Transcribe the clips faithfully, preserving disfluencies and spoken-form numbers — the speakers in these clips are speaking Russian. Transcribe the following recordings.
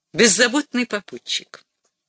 Беззаботный попутчик.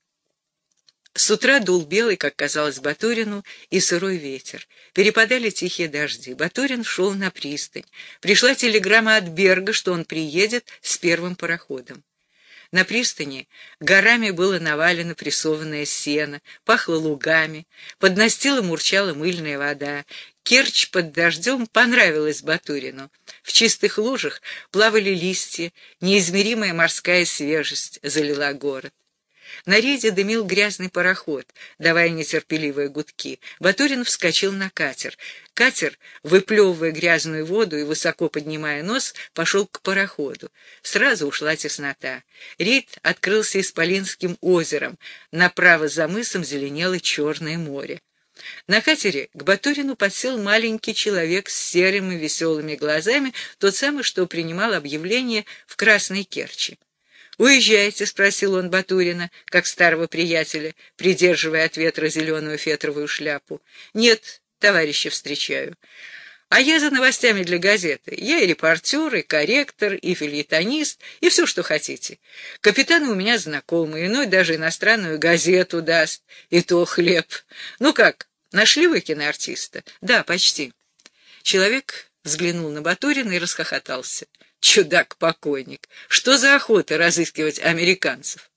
С утра дул белый, как казалось Батурину, и сырой ветер. Перепадали тихие дожди. Батурин шел на пристань. Пришла телеграмма от Берга, что он приедет с первым пароходом. На пристани горами было навалено прессованное сено, пахло лугами, под настилом урчала мыльная вода. Керчь под дождем понравилась Батурину. В чистых лужах плавали листья, неизмеримая морская свежесть залила город. На рейде дымил грязный пароход, давая нетерпеливые гудки. Батурин вскочил на катер. Катер, выплевывая грязную воду и высоко поднимая нос, пошел к пароходу. Сразу ушла теснота. Рейд открылся Исполинским озером. Направо за мысом зеленело Черное море. На катере к Батурину подсел маленький человек с серыми веселыми глазами, тот самый, что принимал объявление в Красной Керчи. «Уезжаете?» — спросил он Батурина, как старого приятеля, придерживая от ветра зеленую фетровую шляпу. «Нет, товарища встречаю. А я за новостями для газеты. Я и репортер, и корректор, и фельетонист, и все, что хотите. Капитаны у меня знакомые, иной даже иностранную газету даст, и то хлеб. Ну как, нашли вы киноартиста?» «Да, почти». Человек взглянул на Батурина и расхохотался. «Чудак-покойник! Что за охота разыскивать американцев?»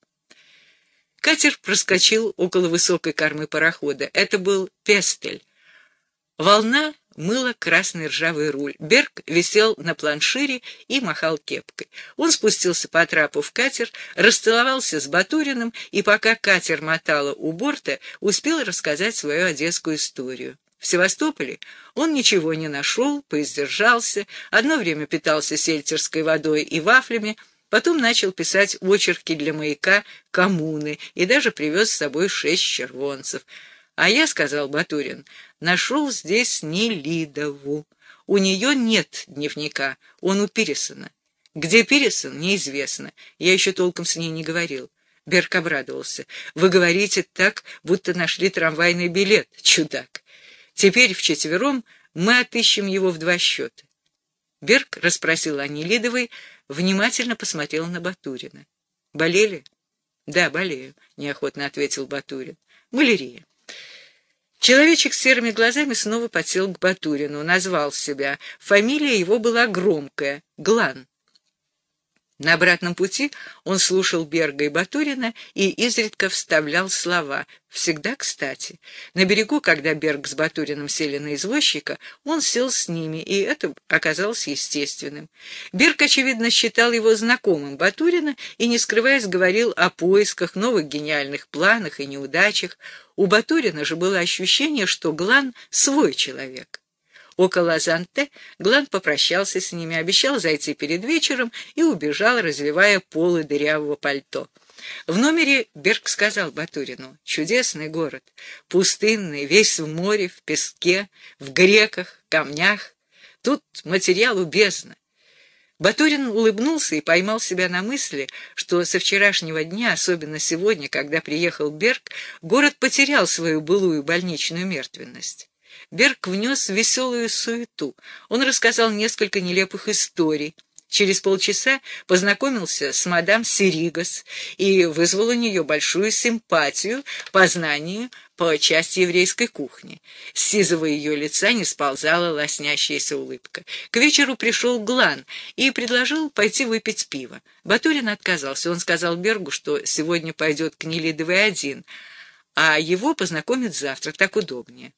Катер проскочил около высокой кормы парохода. Это был Пестель. Волна мыла красный ржавый руль. Берг висел на планшире и махал кепкой. Он спустился по трапу в катер, расцеловался с Батуриным, и пока катер мотало у борта, успел рассказать свою одесскую историю. В Севастополе он ничего не нашел, поиздержался, одно время питался сельтерской водой и вафлями, потом начал писать очерки для «Маяка» «Коммуны» и даже привез с собой шесть червонцев. «А я, — сказал Батурин, — нашел здесь Нелидову. У нее нет дневника, он у Пирисона. Где Пирисон, неизвестно, я еще толком с ней не говорил». Берг обрадовался. «Вы говорите так, будто нашли трамвайный билет, чудак. Теперь вчетвером мы отыщем его в два счета». Берг расспросил о Нелидовой, внимательно посмотрел на Батурина. «Болели?» «Да, болею», — неохотно ответил Батурин. «Малярия». Человечек с серыми глазами снова подсел к Батурину, назвал себя. Фамилия его была громкая — Глан. На обратном пути он слушал Берга и Батурина и изредка вставлял слова. Всегда кстати. На берегу, когда Берг с Батуриным сели на извозчика, он сел с ними, и это оказалось естественным. Берг, очевидно, считал его знакомым Батурина и, не скрываясь, говорил о поисках, новых гениальных планах и неудачах. У Батурина же было ощущение, что Глан — свой человек. Около Азанте Глан попрощался с ними, обещал зайти перед вечером и убежал, развивая полы дырявого пальто. В номере Берг сказал Батурину: «Чудесный город, пустынный, весь в море, в песке, в греках, камнях. Тут материалу бездна». Батурин улыбнулся и поймал себя на мысли, что со вчерашнего дня, особенно сегодня, когда приехал Берг, город потерял свою былую больничную мертвенность. Берг внес веселую суету. Он рассказал несколько нелепых историй. Через полчаса познакомился с мадам Сиригас и вызвал у нее большую симпатию по знанию по части еврейской кухни. С сизого ее лица не сползала лоснящаяся улыбка. К вечеру пришел Глан и предложил пойти выпить пиво. Батурин отказался. Он сказал Бергу, что сегодня пойдет к Нелидовой один, а его познакомит завтра, так удобнее.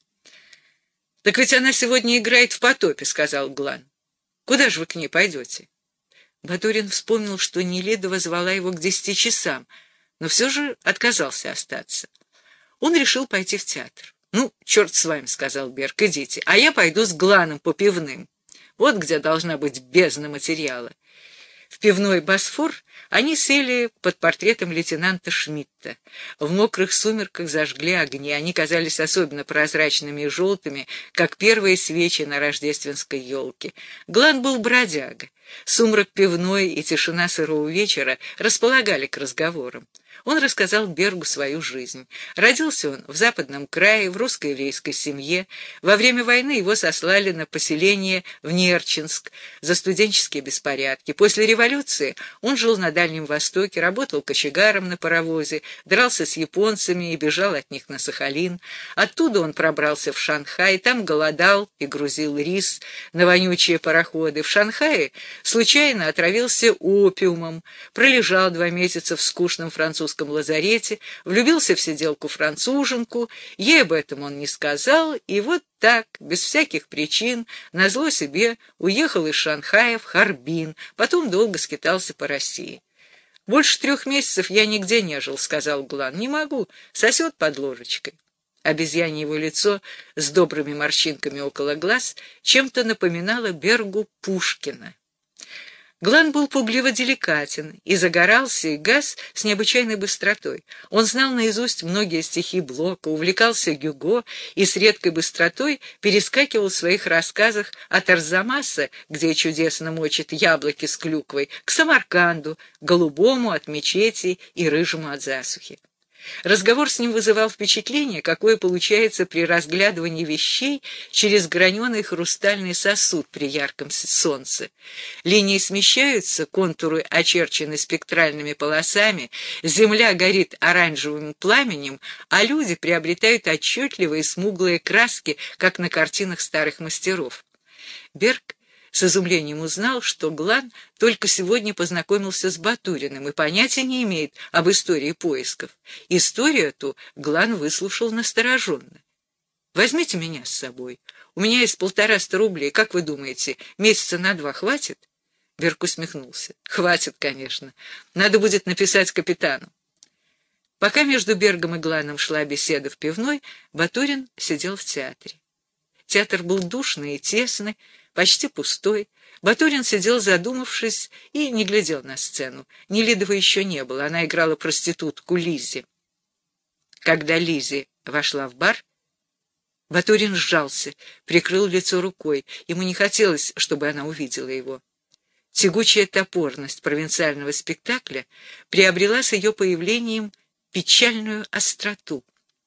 «Так ведь она сегодня играет в «Потопе», — сказал Глан. «Куда же вы к ней пойдете?» Батурин вспомнил, что Нелидова звала его к десяти часам, но все же отказался остаться. Он решил пойти в театр. «Ну, черт с вами», — сказал Берг, — «идите, а я пойду с Гланом по пивным. Вот где должна быть бездна материала». В пивной «Босфор» они сели под портретом лейтенанта Шмидта. В мокрых сумерках зажгли огни. Они казались особенно прозрачными и желтыми, как первые свечи на рождественской елке. Глан был бродяга. Сумрак пивной и тишина сырого вечера располагали к разговорам. Он рассказал Бергу свою жизнь. Родился он в Западном крае, в русско-еврейской семье. Во время войны его сослали на поселение в Нерчинск за студенческие беспорядки. После революции он жил на Дальнем Востоке, работал кочегаром на паровозе, дрался с японцами и бежал от них на Сахалин. Оттуда он пробрался в Шанхай, там голодал и грузил рис на вонючие пароходы. В Шанхае случайно отравился опиумом, пролежал два месяца в скучном французском лазарете, влюбился в сиделку-француженку, ей об этом он не сказал, и вот так, без всяких причин, назло себе, уехал из Шанхая в Харбин, потом долго скитался по России. «Больше трех месяцев я нигде не жил», — сказал Глан. «Не могу, сосет под ложечкой». Обезьянье его лицо с добрыми морщинками около глаз чем-то напоминало Бергу Пушкина. Глан был пугливо деликатен, и загорался, и гас с необычайной быстротой. Он знал наизусть многие стихи Блока, увлекался Гюго и с редкой быстротой перескакивал в своих рассказах от Арзамаса, где чудесно мочит яблоки с клюквой, к Самарканду, голубому от мечети и рыжему от засухи. Разговор с ним вызывал впечатление, какое получается при разглядывании вещей через граненый хрустальный сосуд при ярком солнце. Линии смещаются, контуры очерчены спектральными полосами, земля горит оранжевым пламенем, а люди приобретают отчетливые смуглые краски, как на картинах старых мастеров. Берг с изумлением узнал, что Глан только сегодня познакомился с Батуриным и понятия не имеет об истории поисков. Историю эту Глан выслушал настороженно. «Возьмите меня с собой. У меня есть полтораста рублей. Как вы думаете, месяца на два хватит?» Берг усмехнулся. «Хватит, конечно. Надо будет написать капитану». Пока между Бергом и Гланом шла беседа в пивной, Батурин сидел в театре. Театр был душный и тесный, почти пустой. Батурин сидел задумавшись и не глядел на сцену. Нелидовой еще не было, она играла проститутку Лизе. Когда Лизе вошла в бар, Батурин сжался, прикрыл лицо рукой. Ему не хотелось, чтобы она увидела его. Тягучая топорность провинциального спектакля приобрела с ее появлением печальную остроту.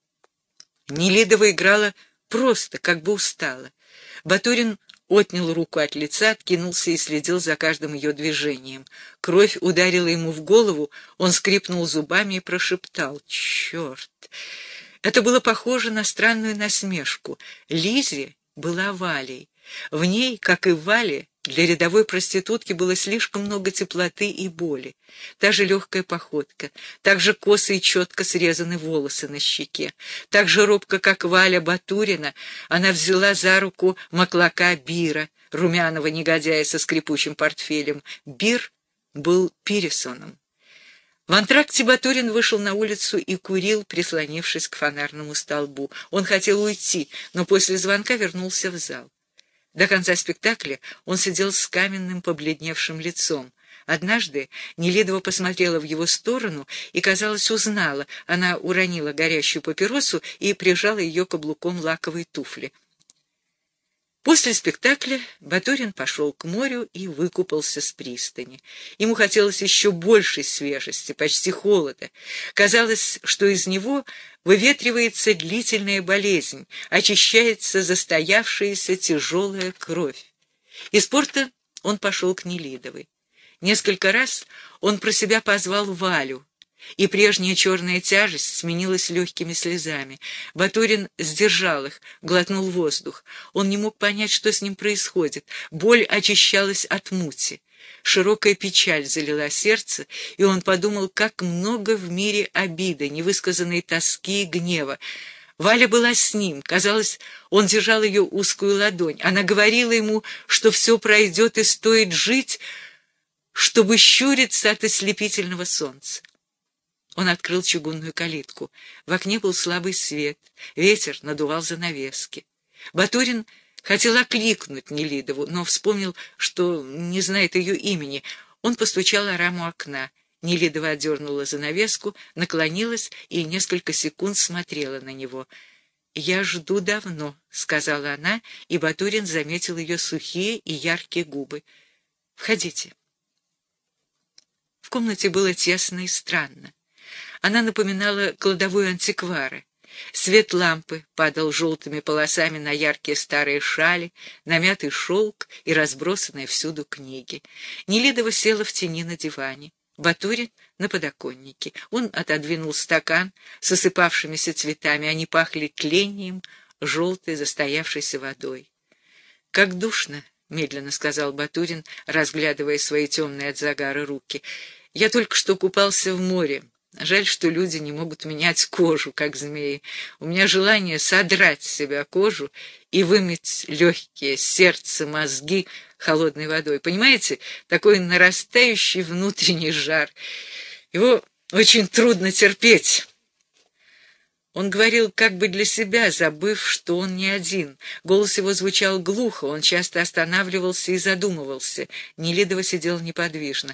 Нелидова играла просто, как бы устала. Батурин отнял руку от лица, откинулся и следил за каждым ее движением. Кровь ударила ему в голову, он скрипнул зубами и прошептал: «Черт!» Это было похоже на странную насмешку. Лизе была Валей. В ней, как и в Вале, для рядовой проститутки было слишком много теплоты и боли. Та же легкая походка, так же косо и четко срезаны волосы на щеке. Так же робко, как Валя Батурина, она взяла за руку маклака Бира, румяного негодяя со скрипучим портфелем. Бир был Пиресоном. В антракте Батурин вышел на улицу и курил, прислонившись к фонарному столбу. Он хотел уйти, но после звонка вернулся в зал. До конца спектакля он сидел с каменным побледневшим лицом. Однажды Нелидова посмотрела в его сторону и, казалось, узнала. Она уронила горящую папиросу и прижала ее каблуком лаковой туфли. После спектакля Батурин пошел к морю и выкупался с пристани. Ему хотелось еще большей свежести, почти холода. Казалось, что из него выветривается длительная болезнь, очищается застоявшаяся тяжелая кровь. Из порта он пошел к Нелидовой. Несколько раз он про себя позвал Валю, и прежняя черная тяжесть сменилась легкими слезами. Батурин сдержал их, глотнул воздух. Он не мог понять, что с ним происходит. Боль очищалась от мути. Широкая печаль залила сердце, и он подумал, как много в мире обиды, невысказанной тоски и гнева. Валя была с ним. Казалось, он держал ее узкую ладонь. Она говорила ему, что все пройдет и стоит жить, чтобы щуриться от ослепительного солнца. Он открыл чугунную калитку. В окне был слабый свет. Ветер надувал занавески. Батурин хотел окликнуть Нелидову, но вспомнил, что не знает ее имени. Он постучал о раму окна. Нелидова отдернула занавеску, наклонилась и несколько секунд смотрела на него. «Я жду давно», — сказала она, и Батурин заметил ее сухие и яркие губы. «Входите». В комнате было тесно и странно. Она напоминала кладовую антиквара. Свет лампы падал желтыми полосами на яркие старые шали, на мятый шелк и разбросанные всюду книги. Нелидова села в тени на диване. Батурин на подоконнике. Он отодвинул стакан с осыпавшимися цветами. Они пахли тлением, желтой застоявшейся водой. — Как душно, — медленно сказал Батурин, разглядывая свои темные от загара руки. — Я только что купался в море. Жаль, что люди не могут менять кожу, как змеи. У меня желание содрать с себя кожу и вымыть легкие, сердце, мозги холодной водой. Понимаете, такой нарастающий внутренний жар. Его очень трудно терпеть. Он говорил как бы для себя, забыв, что он не один. Голос его звучал глухо, он часто останавливался и задумывался. Нелидова сидела неподвижно.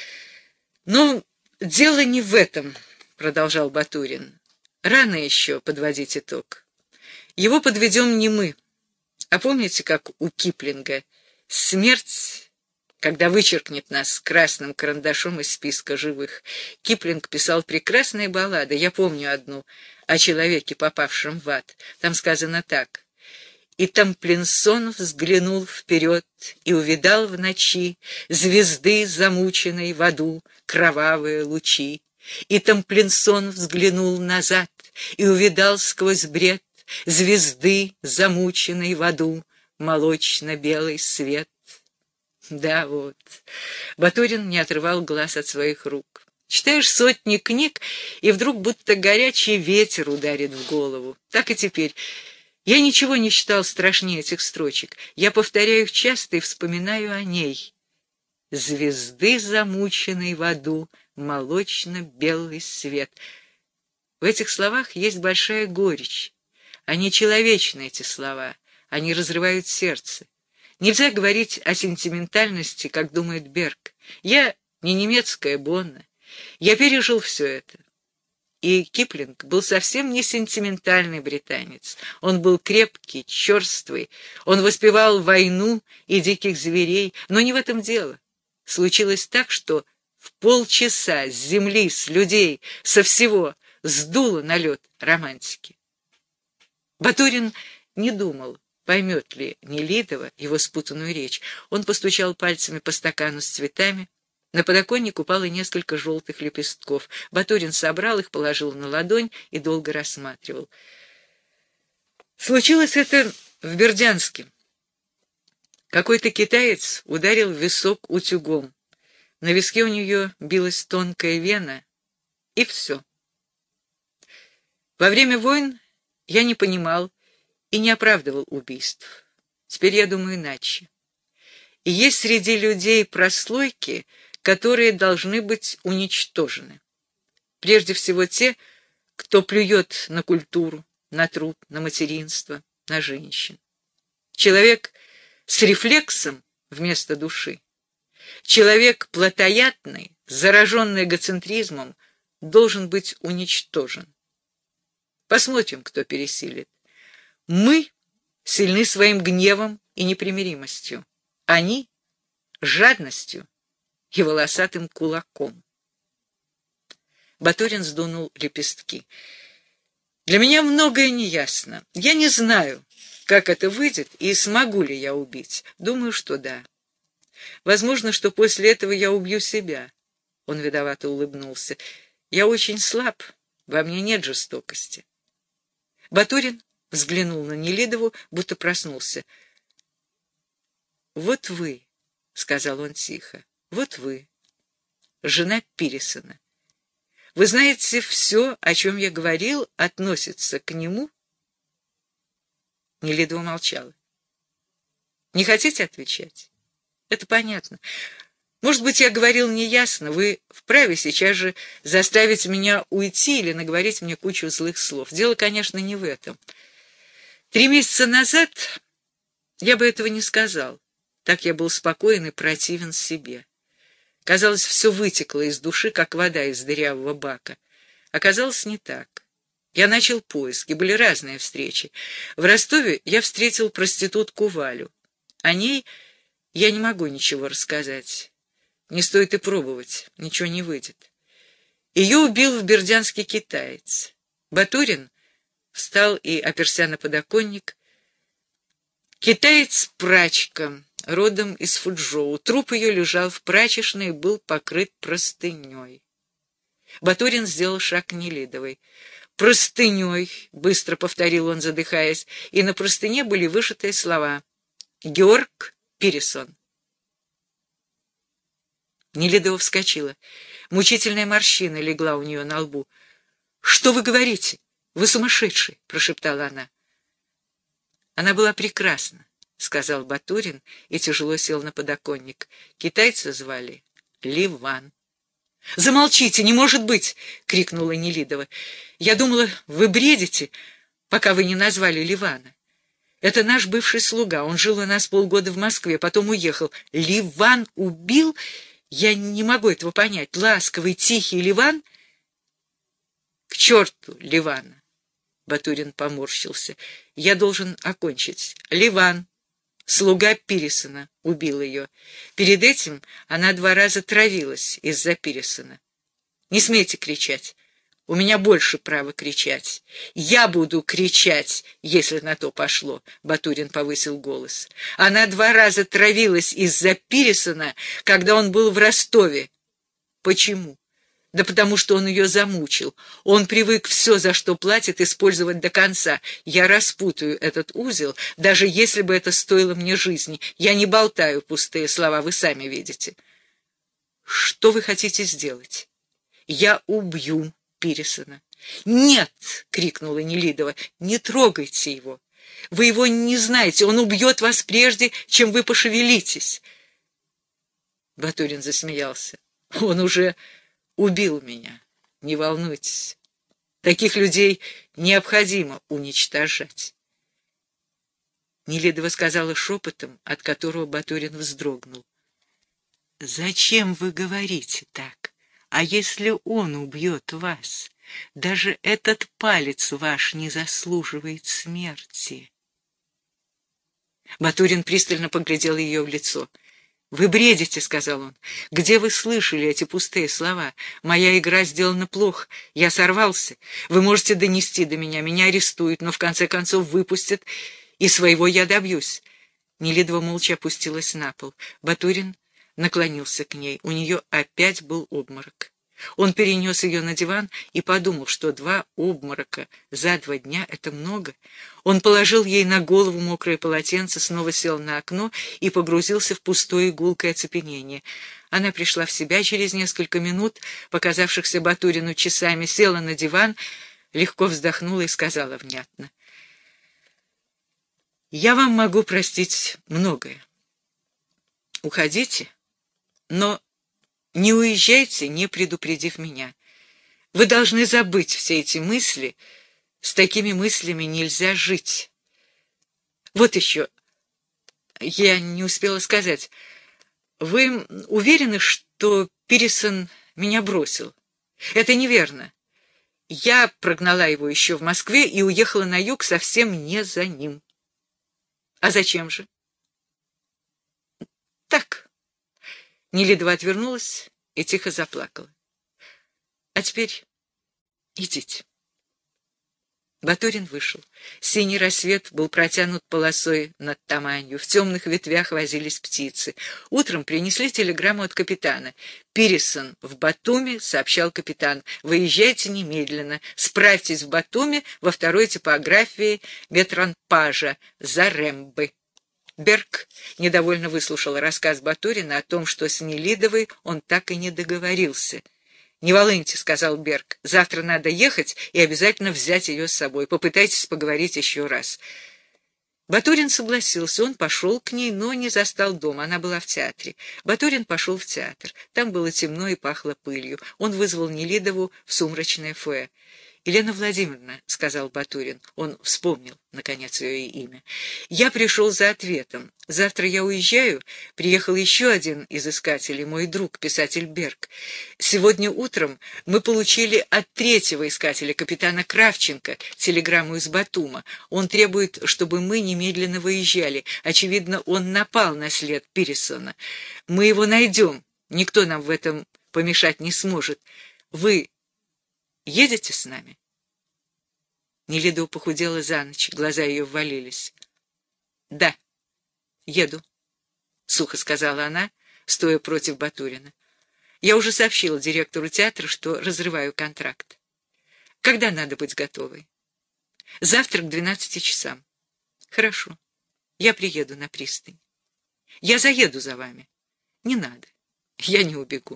Но дело не в этом, продолжал Батурин. Рано еще подводить итог. Его подведем не мы. А помните, как у Киплинга «Смерть, когда вычеркнет нас красным карандашом из списка живых». Киплинг писал прекрасные баллады, я помню одну, о человеке, попавшем в ад. Там сказано так. «И Тамплинсон взглянул вперед и увидал в ночи звезды, замученной в аду, кровавые лучи. И Тамплинсон взглянул назад и увидал сквозь бред звезды, замученной в аду, молочно-белый свет». Да, вот. Батурин не отрывал глаз от своих рук. Читаешь сотни книг, и вдруг будто горячий ветер ударит в голову. Так и теперь. Я ничего не читал страшнее этих строчек. Я повторяю их часто и вспоминаю о ней. Звезды, замученной в аду, молочно-белый свет. В этих словах есть большая горечь. Они человечны, эти слова. Они разрывают сердце. Нельзя говорить о сентиментальности, как думает Берг. Я не немецкая Бонна. Я пережил все это. И Киплинг был совсем не сентиментальный британец. Он был крепкий, черствый. Он воспевал войну и диких зверей. Но не в этом дело. Случилось так, что в полчаса с земли, с людей, со всего сдуло налет романтики. Батурин не думал, поймет ли Нелидова его спутанную речь. Он постучал пальцами по стакану с цветами. На подоконник упало несколько желтых лепестков. Батурин собрал их, положил на ладонь и долго рассматривал. Случилось это в Бердянске. Какой-то китаец ударил в висок утюгом. На виске у нее билась тонкая вена, и все. Во время войн я не понимал и не оправдывал убийств. Теперь я думаю иначе. И есть среди людей прослойки, которые должны быть уничтожены. Прежде всего те, кто плюет на культуру, на труд, на материнство, на женщин. Человек с рефлексом вместо души. Человек плотоядный, зараженный эгоцентризмом, должен быть уничтожен. Посмотрим, кто пересилит. Мы сильны своим гневом и непримиримостью. Они — жадностью и волосатым кулаком. Батурин сдунул лепестки. Для меня многое неясно. Я не знаю, как это выйдет и смогу ли я убить. Думаю, что да. Возможно, что после этого я убью себя. Он виновато улыбнулся. Я очень слаб, во мне нет жестокости. Батурин взглянул на Нелидову, будто проснулся. «Вот вы», — сказал он тихо, — «вот вы, жена Пирисона. Вы знаете, все, о чем я говорил, относится к нему?» Нелидова молчала. «Не хотите отвечать? Это понятно. Может быть, я говорил неясно. Вы вправе сейчас же заставить меня уйти или наговорить мне кучу злых слов. Дело, конечно, не в этом. Три месяца назад я бы этого не сказал. Так я был спокоен и противен себе. Казалось, все вытекло из души, как вода из дырявого бака. Оказалось, не так. Я начал поиски, были разные встречи. В Ростове я встретил проститутку Валю. О ней я не могу ничего рассказать. Не стоит и пробовать, ничего не выйдет. Ее убил в Бердянске китаец. Батурин встал и оперся на подоконник. Китаец-прачка, родом из Фуджоу. Труп ее лежал в прачечной и был покрыт простыней. Батурин сделал шаг к Нелидовой. «Простыней», — быстро повторил он, задыхаясь, и на простыне были вышитые слова «Георг Пирисон». Нелидова вскочила. Мучительная морщина легла у нее на лбу. «Что вы говорите? Вы сумасшедший!» — прошептала она. «Она была прекрасна», — сказал Батурин и тяжело сел на подоконник. Китайца звали Ливан. «Замолчите, не может быть!» — крикнула Нелидова. «Я думала, вы бредите, пока вы не назвали Ливана. Это наш бывший слуга, он жил у нас полгода в Москве, потом уехал. Ливан убил? Я не могу этого понять. Ласковый, тихий Ливан?» «К черту Ливана!» Батурин поморщился. «Я должен окончить. Ливан, слуга Пирисона, убил ее. Перед этим она два раза травилась из-за Пирисона. Не смейте кричать. У меня больше права кричать. Я буду кричать, если на то пошло», — Батурин повысил голос. «Она два раза травилась из-за Пирисона, когда он был в Ростове. Почему? Да потому что он ее замучил. Он привык все, за что платит, использовать до конца. Я распутаю этот узел, даже если бы это стоило мне жизни. Я не болтаю пустые слова, вы сами видите». «Что вы хотите сделать?» «Я убью Пирисона». «Нет!» — крикнула Нелидова. «Не трогайте его. Вы его не знаете. Он убьет вас прежде, чем вы пошевелитесь». Батурин засмеялся. «Он уже убил меня. Не волнуйтесь. Таких людей необходимо уничтожать». Нелидова сказала шепотом, от которого Батурин вздрогнул. «Зачем вы говорите так? А если он убьет вас? Даже этот палец ваш не заслуживает смерти». Батурин пристально поглядел ее в лицо. «Вы бредите», — сказал он. «Где вы слышали эти пустые слова? Моя игра сделана плохо. Я сорвался. Вы можете донести до меня. Меня арестуют, но в конце концов выпустят, и своего я добьюсь». Нелидова молча опустилась на пол. Батурин наклонился к ней. У нее опять был обморок. Он перенес ее на диван и подумал, что два обморока за два дня — это много. Он положил ей на голову мокрое полотенце, снова сел на окно и погрузился в пустое гулкое оцепенение. Она пришла в себя через несколько минут, показавшихся Батурину часами, села на диван, легко вздохнула и сказала внятно: «Я вам могу простить многое. Уходите, но не уезжайте, не предупредив меня. Вы должны забыть все эти мысли. С такими мыслями нельзя жить. Вот еще. Я не успела сказать. Вы уверены, что Пирисон меня бросил? Это неверно. Я прогнала его еще в Москве и уехала на юг совсем не за ним. А зачем же? Так. Нелидова отвернулась и тихо заплакала. «А теперь идите». Батурин вышел. Синий рассвет был протянут полосой над Таманью. В темных ветвях возились птицы. Утром принесли телеграмму от капитана. «Пирисон в Батуми», — сообщал капитан. «Выезжайте немедленно. Справьтесь в Батуми во второй типографии Ветранпажа за Рембы». Берг недовольно выслушал рассказ Батурина о том, что с Нелидовой он так и не договорился. «Не волыньте», — сказал Берг, — «завтра надо ехать и обязательно взять ее с собой. Попытайтесь поговорить еще раз». Батурин согласился, он пошел к ней, но не застал дома, она была в театре. Батурин пошел в театр, там было темно и пахло пылью. Он вызвал Нелидову в сумрачное фойе. «Елена Владимировна», — сказал Батурин, он вспомнил, наконец, ее имя, — «я пришел за ответом. Завтра я уезжаю, приехал еще один из искателей, мой друг, писатель Берг. Сегодня утром мы получили от третьего искателя, капитана Кравченко, телеграмму из Батума. Он требует, чтобы мы немедленно выезжали. Очевидно, он напал на след Пирисона. Мы его найдем, никто нам в этом помешать не сможет. Вы Едете с нами?» Нелида похудела за ночь, глаза ее ввалились. «Да, еду», — сухо сказала она, стоя против Батурина. «Я уже сообщила директору театра, что разрываю контракт. Когда надо быть готовой?» «Завтра к двенадцати часам». «Хорошо, я приеду на пристань. Я заеду за вами». «Не надо, я не убегу».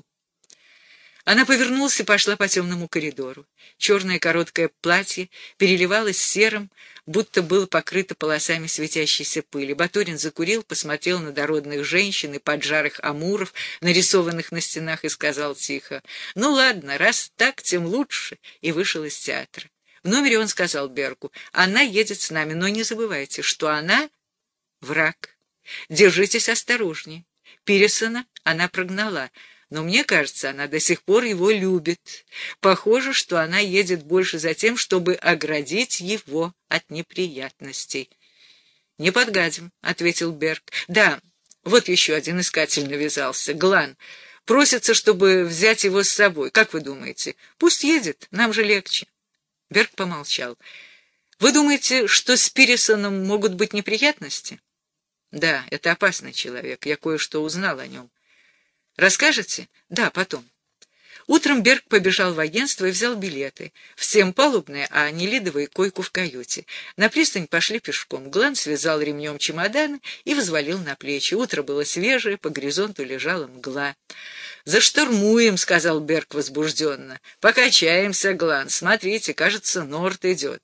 Она повернулась и пошла по темному коридору. Черное короткое платье переливалось серым, будто было покрыто полосами светящейся пыли. Батурин закурил, посмотрел на дородных женщин и поджарых амуров, нарисованных на стенах, и сказал тихо: «Ну ладно, раз так, тем лучше», и вышел из театра. В номере он сказал Бергу: «Она едет с нами, но не забывайте, что она враг. Держитесь осторожнее. Пирсона она прогнала, но мне кажется, она до сих пор его любит. Похоже, что она едет больше за тем, чтобы оградить его от неприятностей». «Не подгадим», — ответил Берг. «Да, вот еще один искатель навязался, Глан. Просится, чтобы взять его с собой. Как вы думаете? Пусть едет, нам же легче». Берг помолчал. «Вы думаете, что с Пирсоном могут быть неприятности?» «Да, это опасный человек. Я кое-что узнал о нем». «Расскажете?» «Да, потом». Утром Берг побежал в агентство и взял билеты. Всем палубные, а Нелидовой койку в каюте. На пристань пошли пешком. Глан связал ремнем чемоданы и взвалил на плечи. Утро было свежее, по горизонту лежала мгла. «Заштурмуем», — сказал Берг возбужденно. «Покачаемся, Глан. Смотрите, кажется, Норт идет».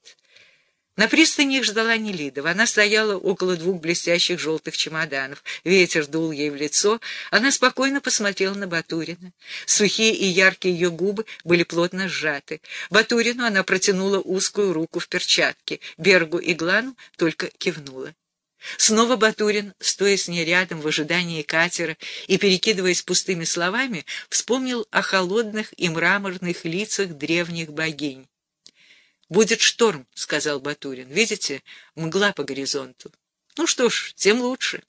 На пристани их ждала Нелидова. Она стояла около двух блестящих желтых чемоданов. Ветер дул ей в лицо. Она спокойно посмотрела на Батурина. Сухие и яркие ее губы были плотно сжаты. Батурину она протянула узкую руку в перчатке. Бергу и Глану только кивнула. Снова Батурин, стоя с ней рядом в ожидании катера и перекидываясь пустыми словами, вспомнил о холодных и мраморных лицах древних богинь. «Будет шторм», — сказал Батурин. «Видите, мгла по горизонту». «Ну что ж, тем лучше».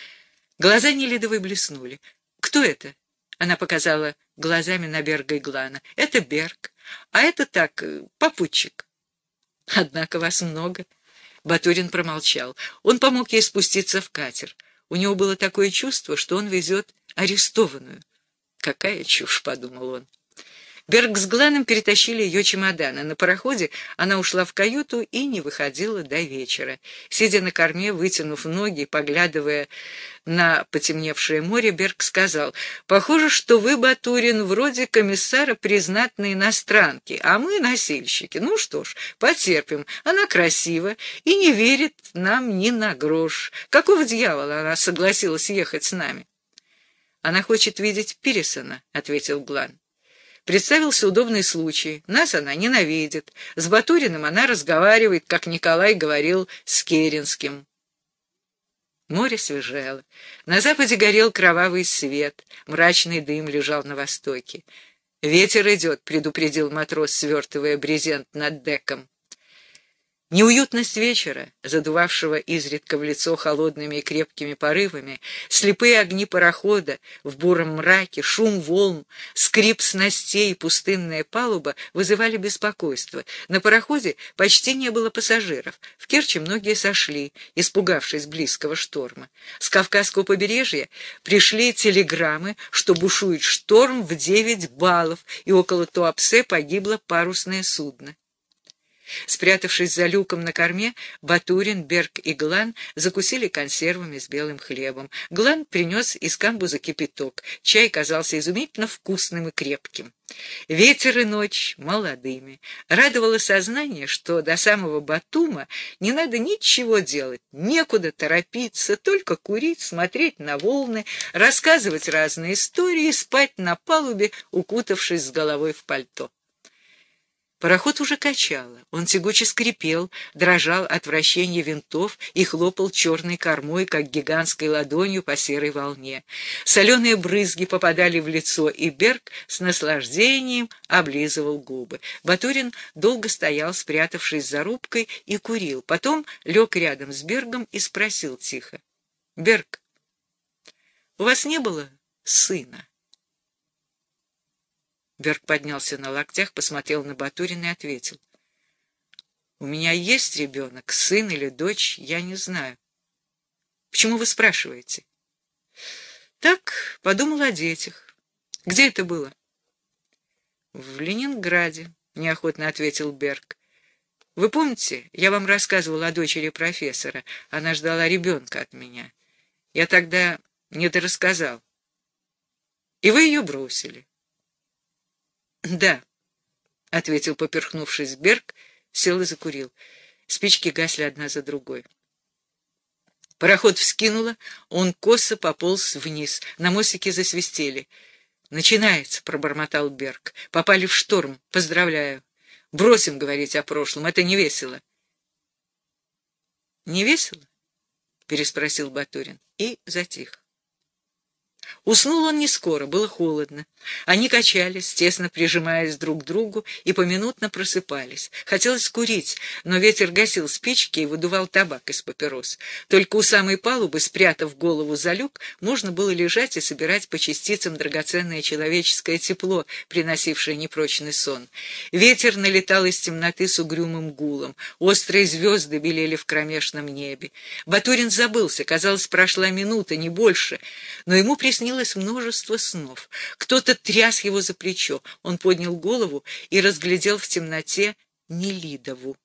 Глаза Нелидовой блеснули. «Кто это?» — она показала глазами на Берга и Глана. «Это Берг, а это так, попутчик». «Однако вас много». Батурин промолчал. Он помог ей спуститься в катер. У него было такое чувство, что он везет арестованную. «Какая чушь», — подумал он. Берг с Гланом перетащили ее чемоданы. На пароходе она ушла в каюту и не выходила до вечера. Сидя на корме, вытянув ноги, поглядывая на потемневшее море, Берг сказал: «Похоже, что вы, Батурин, вроде комиссара признатной иностранки, а мы носильщики. Ну что ж, потерпим. Она красива и не верит нам ни на грош. Какого дьявола она согласилась ехать с нами?» «Она хочет видеть Пирсона», — ответил Глан. Представился удобный случай. Нас она ненавидит. С Батуриным она разговаривает, как Николай говорил с Керенским. Море свежело. На западе горел кровавый свет. Мрачный дым лежал на востоке. «Ветер идет», — предупредил матрос, свертывая брезент над деком. Неуютность вечера, задувавшего изредка в лицо холодными и крепкими порывами, слепые огни парохода в буром мраке, шум волн, скрип снастей и пустынная палуба вызывали беспокойство. На пароходе почти не было пассажиров. В Керчи многие сошли, испугавшись близкого шторма. С Кавказского побережья пришли телеграммы, что бушует шторм в девять баллов, и около Туапсе погибло парусное судно. Спрятавшись за люком на корме, Батурин, Берг и Глан закусили консервами с белым хлебом. Глан принес из камбуза кипяток. Чай казался изумительно вкусным и крепким. Ветер и ночь молодыми. Радовало сознание, что до самого Батума не надо ничего делать, некуда торопиться, только курить, смотреть на волны, рассказывать разные истории, спать на палубе, укутавшись с головой в пальто. Пароход уже качало. Он тягуче скрипел, дрожал от вращения винтов и хлопал черной кормой, как гигантской ладонью по серой волне. Соленые брызги попадали в лицо, и Берг с наслаждением облизывал губы. Батурин долго стоял, спрятавшись за рубкой, и курил. Потом лег рядом с Бергом и спросил тихо: «Берг, у вас не было сына?» Берг поднялся на локтях, посмотрел на Батурина и ответил. «У меня есть ребенок, сын или дочь, я не знаю». «Почему вы спрашиваете?» «Так, подумал о детях. Где это было?» «В Ленинграде», — неохотно ответил Берг. «Вы помните, я вам рассказывал о дочери профессора. Она ждала ребенка от меня. Я тогда недорассказал. И вы ее бросили». «Да», — ответил, поперхнувшись, Берг, сел и закурил. Спички гасли одна за другой. Пароход вскинуло, он косо пополз вниз. На мостике засвистели. «Начинается», — пробормотал Берг. «Попали в шторм. Поздравляю. Бросим говорить о прошлом. Это не весело». «Не весело?» — переспросил Батурин и затих. Уснул он не скоро, было холодно. Они качались, тесно прижимаясь друг к другу, и поминутно просыпались. Хотелось курить, но ветер гасил спички и выдувал табак из папирос. Только у самой палубы, спрятав голову за люк, можно было лежать и собирать по частицам драгоценное человеческое тепло, приносившее непрочный сон. Ветер налетал из темноты с угрюмым гулом. Острые звезды белели в кромешном небе. Батурин забылся, казалось, прошла минута, не больше, но ему приснилось множество снов. Кто-то тряс его за плечо. Он поднял голову и разглядел в темноте Нелидову.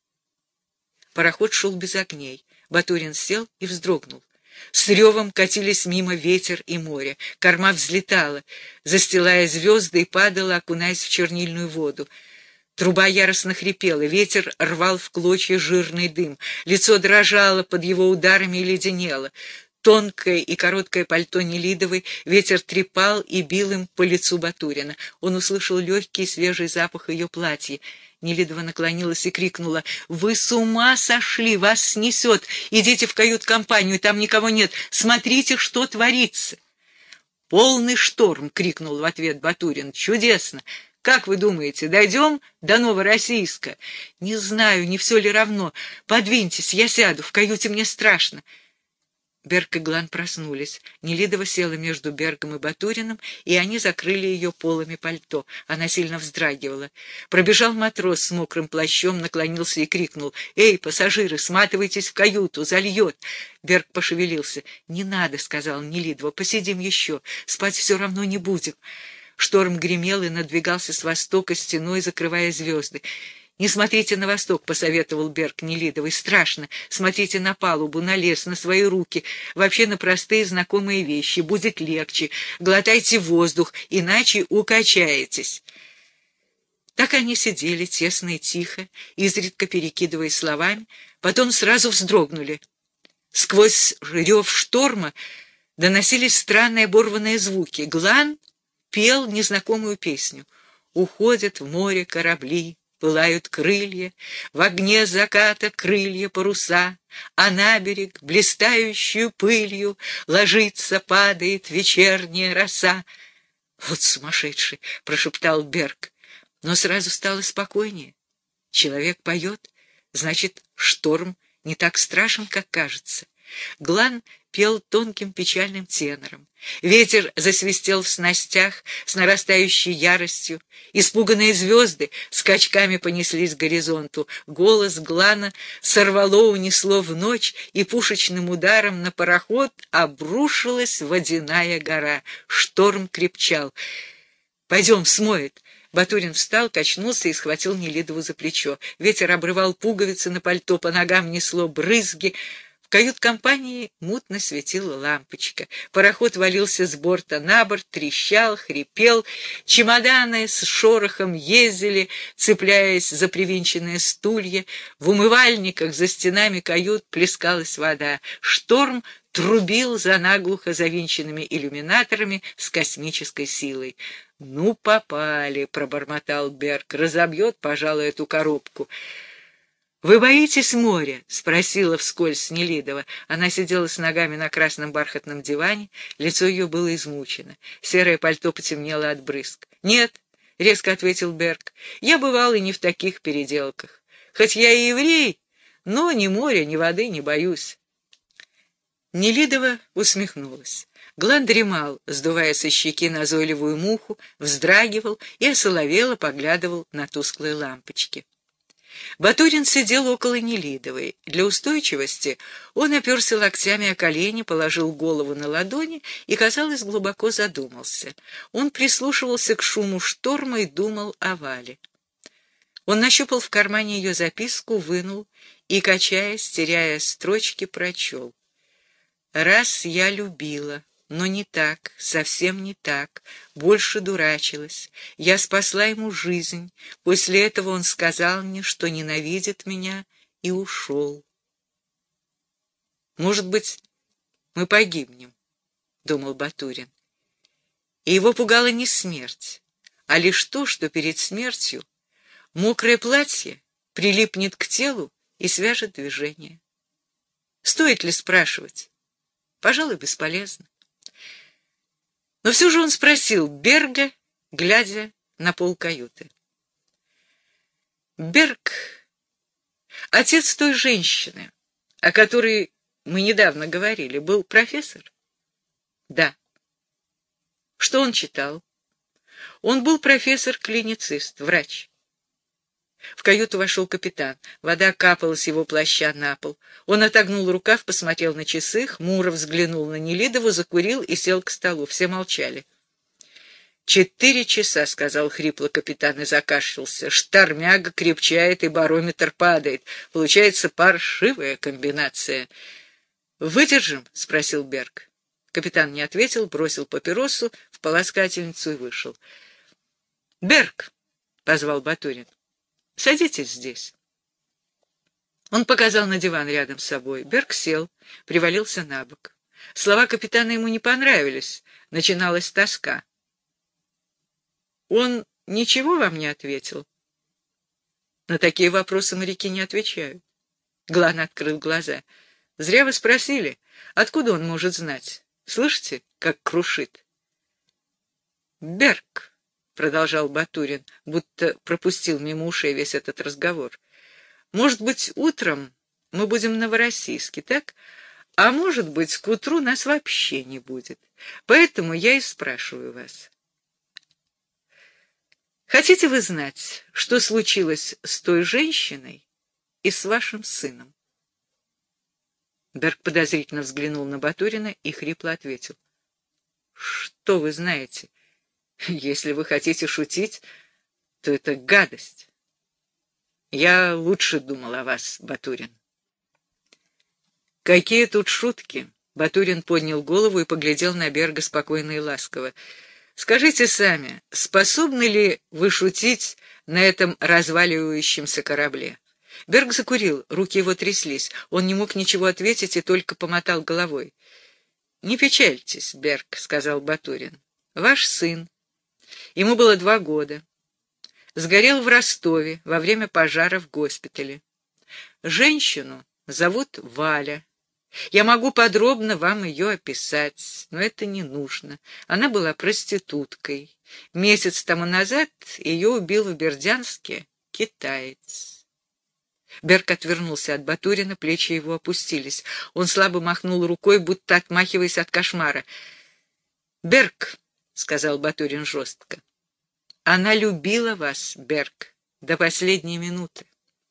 Пароход шел без огней. Батурин сел и вздрогнул. С ревом катились мимо ветер и море. Корма взлетала, застилая звезды, и падала, окунаясь в чернильную воду. Труба яростно хрипела, ветер рвал в клочья жирный дым. Лицо дрожало под его ударами и леденело. Тонкое и короткое пальто Нелидовой ветер трепал и бил им по лицу Батурина. Он услышал легкий свежий запах ее платья. Нелидова наклонилась и крикнула: «Вы с ума сошли! Вас снесет! Идите в кают-компанию, там никого нет! Смотрите, что творится!» «Полный шторм!» — крикнул в ответ Батурин. «Чудесно! Как вы думаете, дойдем до Новороссийска?» «Не знаю, не все ли равно. Подвиньтесь, я сяду, в каюте мне страшно». Берг и Глан проснулись. Нелидова села между Бергом и Батуриным, и они закрыли ее полами пальто. Она сильно вздрагивала. Пробежал матрос с мокрым плащом, наклонился и крикнул: «Эй, пассажиры, сматывайтесь в каюту, зальет!» Берг пошевелился. «Не надо», — сказал Нелидова, — «посидим еще, спать все равно не будем». Шторм гремел и надвигался с востока стеной, закрывая звезды. «Не смотрите на восток», — посоветовал Берг Нелидовой. «Страшно. Смотрите на палубу, на лес, на свои руки, вообще на простые знакомые вещи. Будет легче. Глотайте воздух, иначе укачаетесь». Так они сидели, тесно и тихо, изредка перекидываясь словами, потом сразу вздрогнули. Сквозь рев шторма доносились странные оборванные звуки. Глан пел незнакомую песню. «Уходят в море корабли, пылают крылья, в огне заката крылья паруса, а на берег, блистающую пылью, ложится, падает вечерняя роса». «Вот сумасшедший!» — прошептал Берг, но сразу стало спокойнее. Человек поет, значит, шторм не так страшен, как кажется. Глан пел тонким печальным тенором. Ветер засвистел в снастях с нарастающей яростью. Испуганные звезды скачками понеслись к горизонту. Голос Глана сорвало, унесло в ночь, и пушечным ударом на пароход обрушилась водяная гора. Шторм крепчал. «Пойдем, смоет». Батурин встал, качнулся и схватил Нелидову за плечо. Ветер обрывал пуговицы на пальто, по ногам несло брызги. В кают-компании мутно светила лампочка. Пароход валился с борта на борт, трещал, хрипел. Чемоданы с шорохом ездили, цепляясь за привинченные стулья. В умывальниках за стенами кают плескалась вода. Шторм трубил за наглухо завинченными иллюминаторами с космической силой. «Ну, попали», — пробормотал Берг, — «разобьет, пожалуй, эту коробку». «Вы боитесь моря?» — спросила вскользь Нелидова. Она сидела с ногами на красном бархатном диване, лицо ее было измучено. Серое пальто потемнело от брызг. «Нет», — резко ответил Берг, — «я бывал и не в таких переделках. Хоть я и еврей, но ни моря, ни воды не боюсь». Нелидова усмехнулась. Глан дремал, сдувая со щеки назойливую муху, вздрагивал и осоловело поглядывал на тусклые лампочки. Батурин сидел около Нелидовой. Для устойчивости он оперся локтями о колени, положил голову на ладони и, казалось, глубоко задумался. Он прислушивался к шуму шторма и думал о Вале. Он нащупал в кармане ее записку, вынул и, качаясь, теряя строчки, прочел. «Раз я любила, но не так, совсем не так, больше дурачилась. Я спасла ему жизнь. После этого он сказал мне, что ненавидит меня, и ушел. Может быть, мы погибнем», — думал Батурин. И его пугала не смерть, а лишь то, что перед смертью мокрое платье прилипнет к телу и свяжет движение. Стоит ли спрашивать? Пожалуй, бесполезно. Но все же он спросил Берга, глядя на пол каюты. «Берг, отец той женщины, о которой мы недавно говорили, был профессор?» «Да». «Что он читал?» «Он был профессор-клиницист, врач». В каюту вошел капитан. Вода капала с его плаща на пол. Он отогнул рукав, посмотрел на часы, хмуро взглянул на Нелидову, закурил и сел к столу. Все молчали. «Четыре часа», — сказал хрипло капитан и закашлялся. «Штормяга крепчает, и барометр падает. Получается паршивая комбинация». «Выдержим?» — спросил Берг. Капитан не ответил, бросил папиросу в полоскательницу и вышел. «Берг!» — позвал Батурин. «Садитесь здесь». Он показал на диван рядом с собой. Берг сел, привалился на бок. Слова капитана ему не понравились. Начиналась тоска. «Он ничего вам не ответил?» «На такие вопросы моряки не отвечают». Глан открыл глаза. «Зря вы спросили. Откуда он может знать? Слышите, как крушит?» «Берг», — продолжал Батурин, будто пропустил мимо ушей весь этот разговор. «Может быть, утром мы будем в Новороссийске, так? А может быть, к утру нас вообще не будет. Поэтому я и спрашиваю вас. Хотите вы знать, что случилось с той женщиной и с вашим сыном?» Берг подозрительно взглянул на Батурина и хрипло ответил. «Что вы знаете? Если вы хотите шутить, то это гадость. Я лучше думал о вас, Батурин». «Какие тут шутки?» Батурин поднял голову и поглядел на Берга спокойно и ласково. «Скажите сами, способны ли вы шутить на этом разваливающемся корабле?» Берг закурил, руки его тряслись. Он не мог ничего ответить и только помотал головой. «Не печальтесь, Берг», — сказал Батурин. «Ваш сын, ему было два года, сгорел в Ростове во время пожара в госпитале. Женщину зовут Валя. Я могу подробно вам ее описать, но это не нужно. Она была проституткой. Месяц тому назад ее убил в Бердянске китаец». Берг отвернулся от Батурина, плечи его опустились. Он слабо махнул рукой, будто отмахиваясь от кошмара. «Берг», — сказал Батурин жестко, — «она любила вас, Берг, до последней минуты».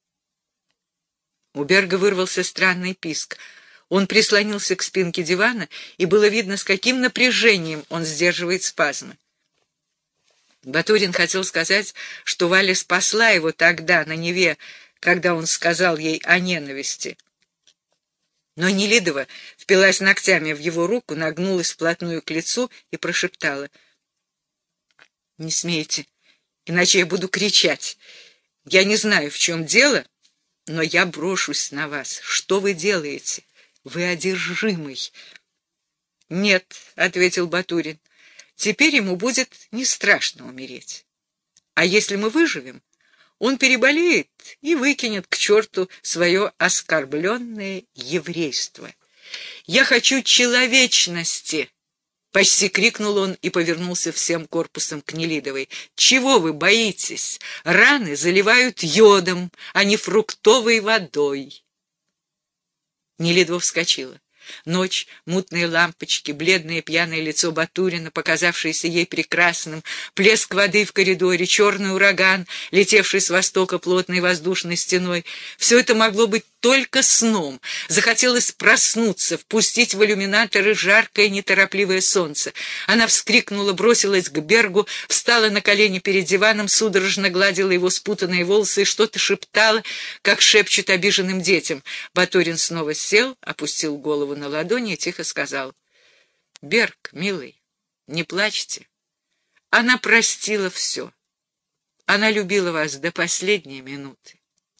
У Берга вырвался странный писк. Он прислонился к спинке дивана, и было видно, с каким напряжением он сдерживает спазмы. Батурин хотел сказать, что Валя спасла его тогда на Неве, когда он сказал ей о ненависти. Но Нелидова впилась ногтями в его руку, нагнулась вплотную к лицу и прошептала: «Не смейте, иначе я буду кричать. Я не знаю, в чем дело, но я брошусь на вас. Что вы делаете? Вы одержимый». «Нет», — ответил Батурин, — «теперь ему будет не страшно умереть. А если мы выживем, он переболеет и выкинет к черту свое оскорбленное еврейство. Я хочу человечности!» Почти крикнул он и повернулся всем корпусом к Нелидовой. «Чего вы боитесь? Раны заливают йодом, а не фруктовой водой». Нелидова вскочила. Ночь, мутные лампочки, бледное пьяное лицо Батурина, показавшееся ей прекрасным, плеск воды в коридоре, черный ураган, летевший с востока плотной воздушной стеной — все это могло быть только сном. Захотелось проснуться, впустить в иллюминаторы жаркое неторопливое солнце. Она вскрикнула, бросилась к Бергу, встала на колени перед диваном, судорожно гладила его спутанные волосы и что-то шептала, как шепчут обиженным детям. Батурин снова сел, опустил голову на ладони и тихо сказал: «Берг, милый, не плачьте. Она простила все. Она любила вас до последней минуты».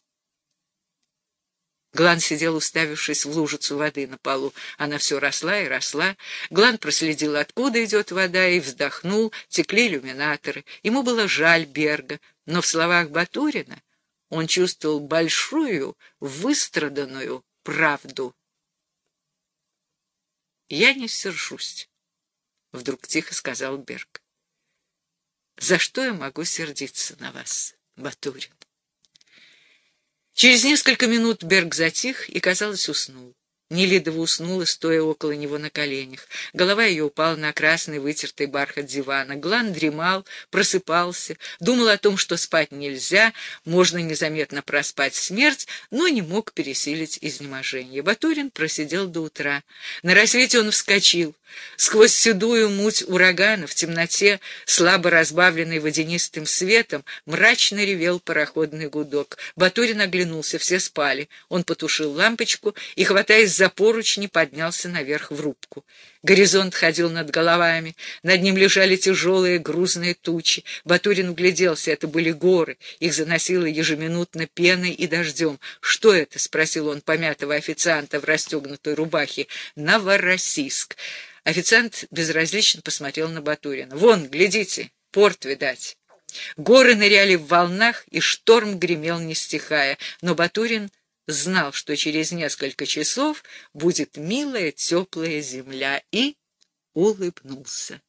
Глан сидел, уставившись в лужицу воды на полу. Она все росла и росла. Глан проследил, откуда идет вода, и вздохнул. Текли иллюминаторы. Ему было жаль Берга, но в словах Батурина он чувствовал большую, выстраданную правду. «Я не сержусь», — вдруг тихо сказал Берг. «За что я могу сердиться на вас, Батурин?» Через несколько минут Берг затих и, казалось, уснул. Нелидова уснула, стоя около него на коленях. Голова ее упала на красный вытертый бархат дивана. Глан дремал, просыпался, думал о том, что спать нельзя, можно незаметно проспать смерть, но не мог пересилить изнеможение. Батурин просидел до утра. На рассвете он вскочил. Сквозь седую муть урагана в темноте, слабо разбавленной водянистым светом, мрачно ревел пароходный гудок. Батурин оглянулся, все спали. Он потушил лампочку и, хватаясь за поручни, поднялся наверх в рубку. Горизонт ходил над головами, над ним лежали тяжелые грузные тучи. Батурин угляделся, это были горы, их заносило ежеминутно пеной и дождем. «Что это?» — спросил он помятого официанта в расстегнутой рубахе. «Новороссийск». Официант безразлично посмотрел на Батурина. «Вон, глядите, порт, видать». Горы ныряли в волнах, и шторм гремел не стихая, но Батурин знал, что через несколько часов будет милая теплая земля, и улыбнулся.